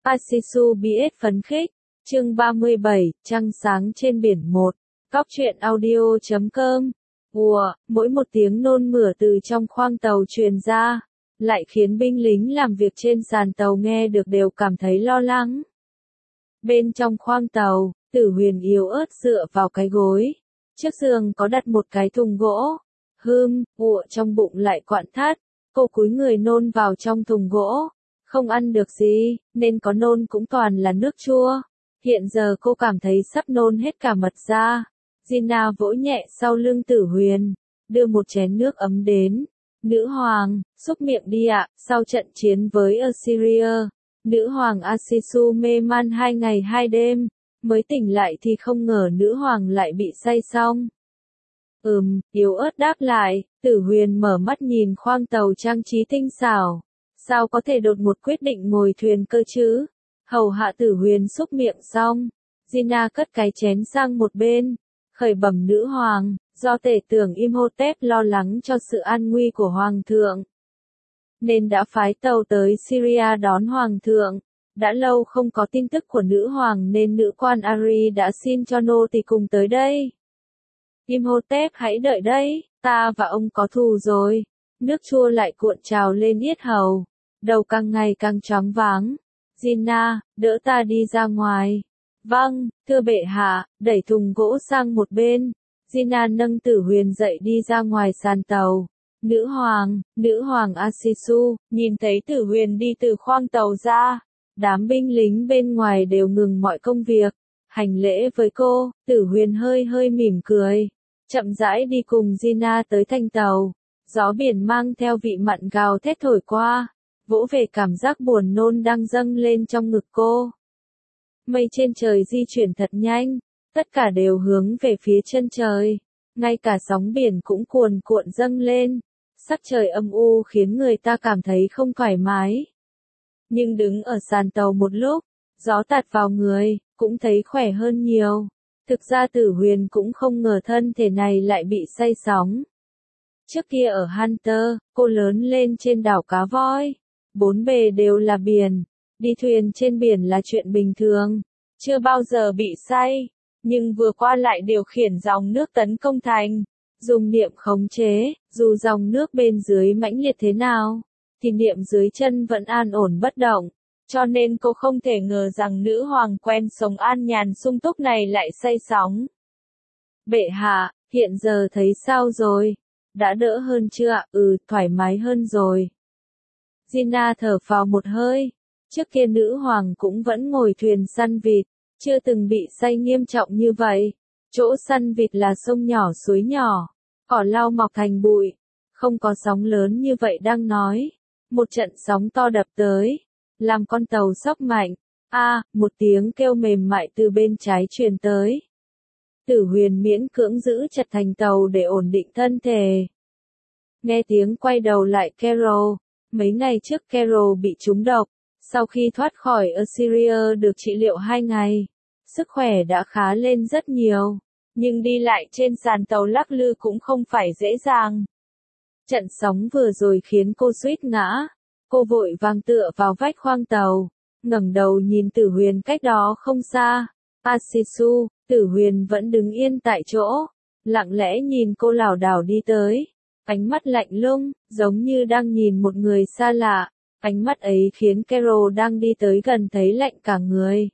Asisu BS phấn khích, chương 37, trăng sáng trên biển 1, Cóc truyện audio.com. Mỗi một tiếng nôn mửa từ trong khoang tàu truyền ra, lại khiến binh lính làm việc trên sàn tàu nghe được đều cảm thấy lo lắng. Bên trong khoang tàu, Tử Huyền yếu ớt dựa vào cái gối. Trước giường có đặt một cái thùng gỗ. Trong bụng lại quặn thắt, cô cúi người nôn vào trong thùng gỗ. Không ăn được gì, nên có nôn cũng toàn là nước chua. Hiện giờ cô cảm thấy sắp nôn hết cả mật ra. Gina vỗ nhẹ sau lưng Tử Huyền, đưa một chén nước ấm đến. Nữ hoàng, xúc miệng đi ạ. Sau trận chiến với Assyria, nữ hoàng Asisu mê man 2 ngày 2 đêm, mới tỉnh lại thì không ngờ nữ hoàng lại bị say xong. Yếu ớt đáp lại. Tử Huyền mở mắt nhìn khoang tàu trang trí tinh xảo. Sao có thể đột một quyết định ngồi thuyền cơ chứ? Hầu hạ Tử Huyền xúc miệng xong, Gina cất cái chén sang một bên, khởi bẩm nữ hoàng, do tể tưởng Imhotep lo lắng cho sự an nguy của hoàng thượng, nên đã phái tàu tới Syria đón hoàng thượng. Đã lâu không có tin tức của nữ hoàng nên nữ quan Ari đã xin cho nô tỳ cùng tới đây. Imhotep hãy đợi đấy, ta và ông có thù rồi. Nước chua lại cuộn trào lên yết hầu, đầu càng ngày càng choáng váng. Gina, đỡ ta đi ra ngoài. Vâng, thưa bệ hạ. Đẩy thùng gỗ sang một bên, Gina nâng Tử Huyền dậy đi ra ngoài sàn tàu. Nữ hoàng Asisu, nhìn thấy Tử Huyền đi từ khoang tàu ra, đám binh lính bên ngoài đều ngừng mọi công việc, hành lễ với cô. Tử Huyền hơi mỉm cười, chậm rãi đi cùng Gina tới thanh tàu. Gió biển mang theo vị mặn gào thét thổi qua, vỗ về cảm giác buồn nôn đang dâng lên trong ngực cô. Mây trên trời di chuyển thật nhanh, tất cả đều hướng về phía chân trời, ngay cả sóng biển cũng cuồn cuộn dâng lên. Sắc trời âm u khiến người ta cảm thấy không thoải mái. Nhưng đứng ở sàn tàu một lúc, gió tạt vào người, cũng thấy khỏe hơn nhiều. Thực ra Tử Huyền cũng không ngờ thân thể này lại bị say sóng. Trước kia ở Hunter, cô lớn lên trên đảo Cá Voi. Bốn bề đều là biển, đi thuyền trên biển là chuyện bình thường, chưa bao giờ bị say. Nhưng vừa qua lại điều khiển dòng nước tấn công thành, dùng niệm khống chế, dù dòng nước bên dưới mãnh liệt thế nào, thì niệm dưới chân vẫn an ổn bất động. Cho nên cô không thể ngờ rằng nữ hoàng quen sống an nhàn sung túc này lại say sóng. Bệ hạ, hiện giờ thấy sao rồi? Đã đỡ hơn chưa ạ? Thoải mái hơn rồi. Gina thở phào một hơi. Trước kia nữ hoàng cũng vẫn ngồi thuyền săn vịt, chưa từng bị say nghiêm trọng như vậy. Chỗ săn vịt là sông nhỏ suối nhỏ, cỏ lau mọc thành bụi, không có sóng lớn như vậy đang nói. Một trận sóng to đập tới, làm con tàu xốc mạnh. Một tiếng kêu mềm mại từ bên trái truyền tới. Tử Huyền miễn cưỡng giữ chặt thành tàu để ổn định thân thể. Nghe tiếng quay đầu lại Carol. Mấy ngày trước Carol bị trúng độc, sau khi thoát khỏi Assyria được trị liệu 2 ngày, sức khỏe đã khá lên rất nhiều, nhưng đi lại trên sàn tàu lắc lư cũng không phải dễ dàng. Trận sóng vừa rồi khiến cô suýt ngã, cô vội vàng tựa vào vách khoang tàu, ngẩng đầu nhìn Tử Huyền cách đó không xa. Asisu, Tử Huyền vẫn đứng yên tại chỗ, lặng lẽ nhìn cô lảo đảo đi tới. Ánh mắt lạnh lùng, giống như đang nhìn một người xa lạ. Ánh mắt ấy khiến Carol đang đi tới gần thấy lạnh cả người.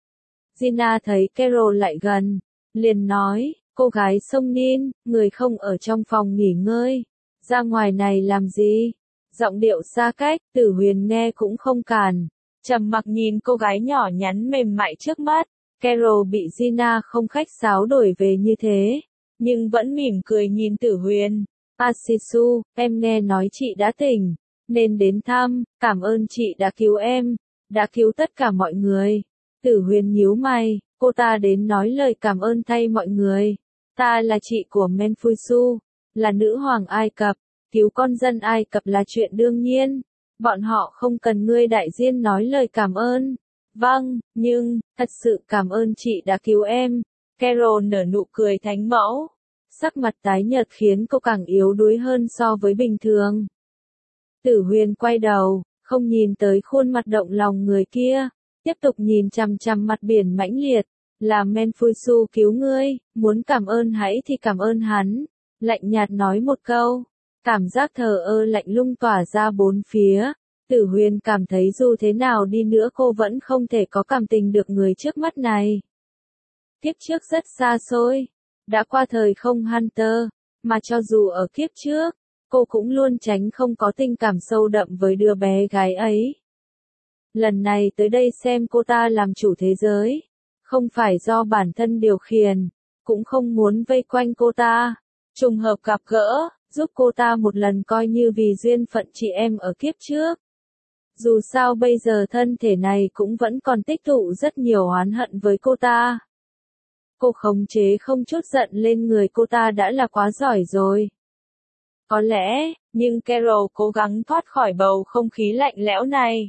Gina thấy Carol lại gần, liền nói, cô gái sông Nin, người không ở trong phòng nghỉ ngơi, ra ngoài này làm gì? Giọng điệu xa cách, Tử Huyền nghe cũng không cản, trầm mặc nhìn cô gái nhỏ nhắn mềm mại trước mắt. Carol bị Gina không khách sáo đuổi về như thế, nhưng vẫn mỉm cười nhìn Tử Huyền. Asisu, em nghe nói chị đã tỉnh, nên đến thăm, cảm ơn chị đã cứu em, đã cứu tất cả mọi người. Tử Huyền nhíu mày, cô ta đến nói lời cảm ơn thay mọi người. Ta là chị của Menfusu, là nữ hoàng Ai Cập, cứu con dân Ai Cập là chuyện đương nhiên. Bọn họ không cần ngươi đại diện nói lời cảm ơn. Vâng, nhưng, thật sự cảm ơn chị đã cứu em. Carol nở nụ cười thánh mẫu. Sắc mặt tái nhợt khiến cô càng yếu đuối hơn so với bình thường. Tử Huyền quay đầu, không nhìn tới khuôn mặt động lòng người kia. tiếp tục nhìn chằm chằm mặt biển mãnh liệt, là Menfuisu cứu ngươi, muốn cảm ơn hãy thì cảm ơn hắn, lạnh nhạt nói một câu, cảm giác thờ ơ lạnh lùng tỏa ra bốn phía. Tử Huyền cảm thấy dù thế nào đi nữa cô vẫn không thể có cảm tình được người trước mắt này. Kiếp trước rất xa xôi, đã qua thời không Hunter, mà cho dù ở kiếp trước, cô cũng luôn tránh không có tình cảm sâu đậm với đứa bé gái ấy. Lần này tới đây xem cô ta làm chủ thế giới, không phải do bản thân điều khiển, cũng không muốn vây quanh cô ta. Trùng hợp gặp gỡ, giúp cô ta một lần coi như vì duyên phận chị em ở kiếp trước. Dù sao bây giờ thân thể này cũng vẫn còn tích tụ rất nhiều oán hận với cô ta. Cô khống chế không chút giận lên người cô ta đã là quá giỏi rồi. Có lẽ, nhưng Carol cố gắng thoát khỏi bầu không khí lạnh lẽo này.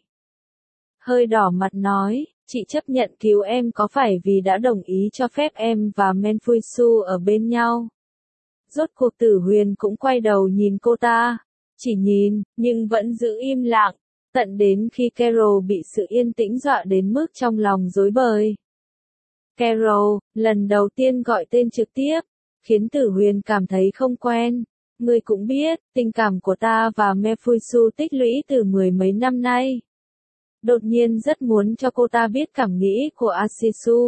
Hơi đỏ mặt nói, chị chấp nhận cứu em có phải vì đã đồng ý cho phép em và Menfuisu ở bên nhau. Rốt cuộc Tử Huyền cũng quay đầu nhìn cô ta, chỉ nhìn, nhưng vẫn giữ im lặng, tận đến khi Carol bị sự yên tĩnh dọa đến mức trong lòng rối bời. Carol, lần đầu tiên gọi tên trực tiếp, khiến Tử Huyền cảm thấy không quen. Ngươi cũng biết, tình cảm của ta và Menfuisu tích lũy từ mười mấy năm nay. Đột nhiên rất muốn cho cô ta biết cảm nghĩ của Asisu.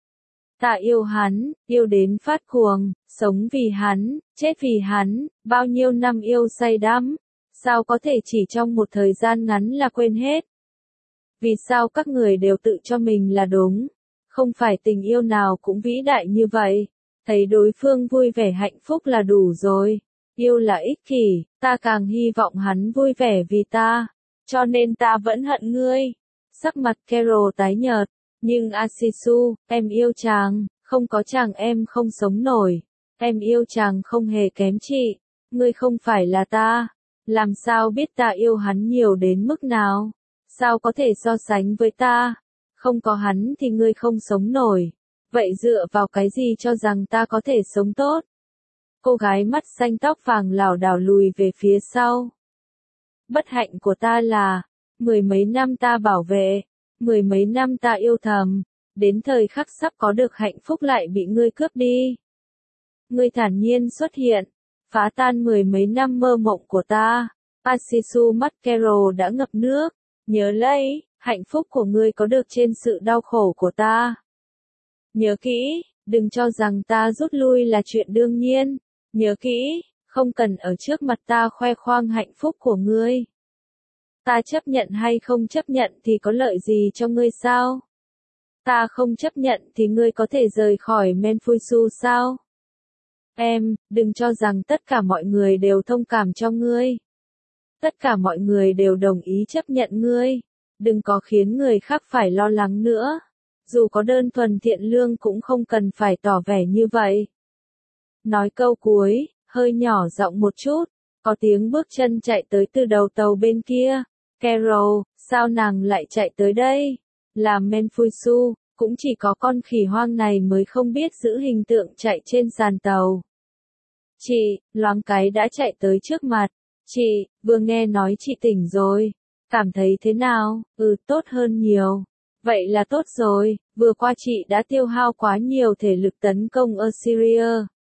Ta yêu hắn, yêu đến phát cuồng, sống vì hắn, chết vì hắn, bao nhiêu năm yêu say đắm, sao có thể chỉ trong một thời gian ngắn là quên hết? Vì sao các người đều tự cho mình là đúng? Không phải tình yêu nào cũng vĩ đại như vậy, thấy đối phương vui vẻ hạnh phúc là đủ rồi. Yêu là ích kỷ, ta càng hy vọng hắn vui vẻ vì ta, cho nên ta vẫn hận ngươi. Sắc mặt Carol tái nhợt, nhưng Asisu, em yêu chàng, không có chàng em không sống nổi. Em yêu chàng không hề kém chị, ngươi không phải là ta, làm sao biết ta yêu hắn nhiều đến mức nào? Sao có thể so sánh với ta? Không có hắn thì ngươi không sống nổi. Vậy dựa vào cái gì cho rằng ta có thể sống tốt? Cô gái mắt xanh tóc vàng lảo đảo lùi về phía sau. Bất hạnh của ta là, mười mấy năm ta bảo vệ, mười mấy năm ta yêu thầm, đến thời khắc sắp có được hạnh phúc lại bị ngươi cướp đi. Ngươi thản nhiên xuất hiện, phá tan mười mấy năm mơ mộng của ta. Asisu mắt Carol đã ngập nước, nhớ lấy, hạnh phúc của ngươi có được trên sự đau khổ của ta. Nhớ kỹ, đừng cho rằng ta rút lui là chuyện đương nhiên. Nhớ kỹ, không cần ở trước mặt ta khoe khoang hạnh phúc của ngươi. Ta chấp nhận hay không chấp nhận thì có lợi gì cho ngươi sao? Ta không chấp nhận thì ngươi có thể rời khỏi Menfuisu sao? Em, đừng cho rằng tất cả mọi người đều thông cảm cho ngươi. Tất cả mọi người đều đồng ý chấp nhận ngươi. Đừng có khiến người khác phải lo lắng nữa. Dù có đơn thuần thiện lương cũng không cần phải tỏ vẻ như vậy. Nói câu cuối, hơi nhỏ giọng một chút, có tiếng bước chân chạy tới từ đầu tàu bên kia. Carol, sao nàng lại chạy tới đây? Là Menfuisu, cũng chỉ có con khỉ hoang này mới không biết giữ hình tượng chạy trên sàn tàu. Chị, loáng cái đã chạy tới trước mặt. Chị, vừa nghe nói chị tỉnh rồi. Cảm thấy thế nào? Tốt hơn nhiều. Vậy là tốt rồi, vừa qua chị đã tiêu hao quá nhiều thể lực tấn công Assyria.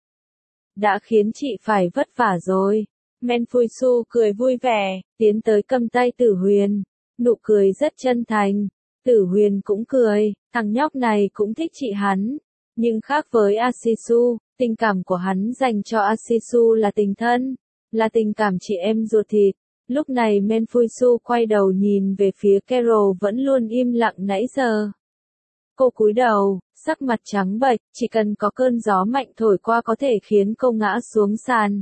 Đã khiến chị phải vất vả rồi. Menfuisu cười vui vẻ, tiến tới cầm tay Tử Huyền. Nụ cười rất chân thành. Tử Huyền cũng cười, thằng nhóc này cũng thích chị hắn. Nhưng khác với Asisu, tình cảm của hắn dành cho Asisu là tình thân, là tình cảm chị em ruột thịt. Lúc này Menfuisu quay đầu nhìn về phía Carol vẫn luôn im lặng nãy giờ. Cô cúi đầu, sắc mặt trắng bệch, chỉ cần có cơn gió mạnh thổi qua có thể khiến cô ngã xuống sàn.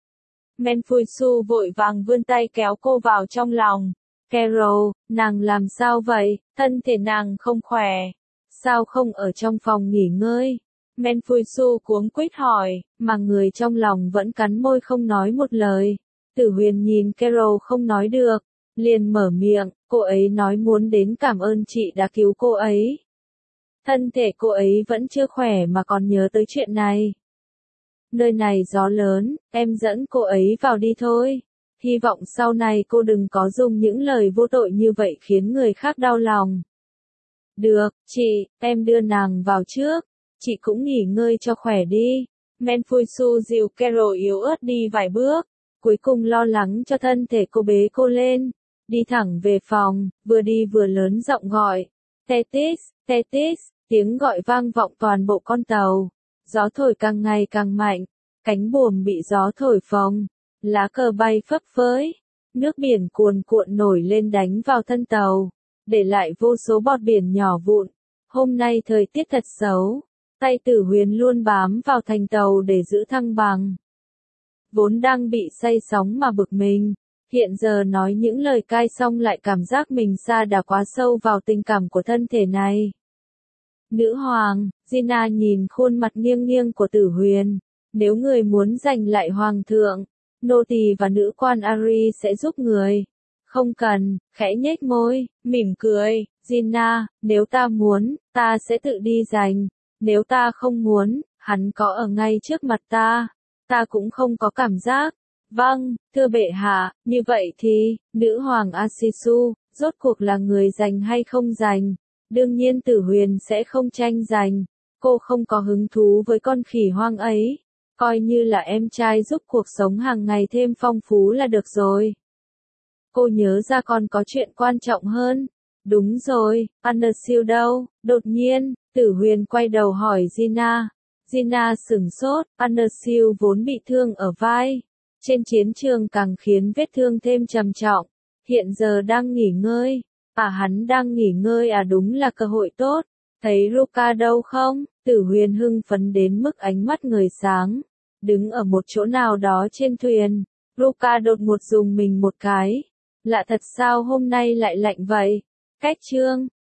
Menfuisu vội vàng vươn tay kéo cô vào trong lòng. Carol, nàng làm sao vậy? Thân thể nàng không khỏe. Sao không ở trong phòng nghỉ ngơi? Menfuisu cuống quýt hỏi, mà người trong lòng vẫn cắn môi không nói một lời. Tử Huyền nhìn Carol không nói được, liền mở miệng, cô ấy nói muốn đến cảm ơn chị đã cứu cô ấy. Thân thể cô ấy vẫn chưa khỏe mà còn nhớ tới chuyện này. Nơi này gió lớn, em dẫn cô ấy vào đi thôi. Hy vọng sau này cô đừng có dùng những lời vô tội như vậy khiến người khác đau lòng. Được, chị, em đưa nàng vào trước. Chị cũng nghỉ ngơi cho khỏe đi. Menfuisu dìu Carol yếu ớt đi vài bước. Cuối cùng lo lắng cho thân thể cô bế cô lên. Đi thẳng về phòng, vừa đi vừa lớn giọng gọi. Tetis, Tetis, tiếng gọi vang vọng toàn bộ con tàu. Gió thổi càng ngày càng mạnh. Cánh buồm bị gió thổi phồng. Lá cờ bay phấp phới. Nước biển cuồn cuộn nổi lên đánh vào thân tàu, để lại vô số bọt biển nhỏ vụn. Hôm nay thời tiết thật xấu, tay Tử Huyền luôn bám vào thành tàu để giữ thăng bằng. Vốn đang bị say sóng mà bực mình, hiện giờ nói những lời cay xong lại cảm giác mình sa đà quá sâu vào tình cảm của thân thể này. Nữ hoàng, Gina nhìn khuôn mặt nghiêng nghiêng của Tử Huyền, nếu người muốn giành lại hoàng thượng, nô tỳ và nữ quan Ari sẽ giúp người. Không cần, khẽ nhếch môi, mỉm cười, Gina, nếu ta muốn, ta sẽ tự đi giành. Nếu ta không muốn, hắn có ở ngay trước mặt ta cũng không có cảm giác. Vâng, thưa bệ hạ, như vậy thì, nữ hoàng Asisu, rốt cuộc là người giành hay không giành? Đương nhiên Tử Huyền sẽ không tranh giành. Cô không có hứng thú với con khỉ hoang ấy. Coi như là em trai giúp cuộc sống hàng ngày thêm phong phú là được rồi. Cô nhớ ra còn có chuyện quan trọng hơn. Đúng rồi, Andersil đâu? Đột nhiên, Tử Huyền quay đầu hỏi Gina. Gina sửng sốt, Andersil vốn bị thương ở vai. Trên chiến trường càng khiến vết thương thêm trầm trọng. Hiện giờ đang nghỉ ngơi. Hắn đang nghỉ ngơi đúng là cơ hội tốt. Thấy Ruka đâu không? Tử Huyền hưng phấn đến mức ánh mắt người sáng. Đứng ở một chỗ nào đó trên thuyền. Ruka đột ngột dùng mình một cái. Lạ thật sao hôm nay lại lạnh vậy? Cách chương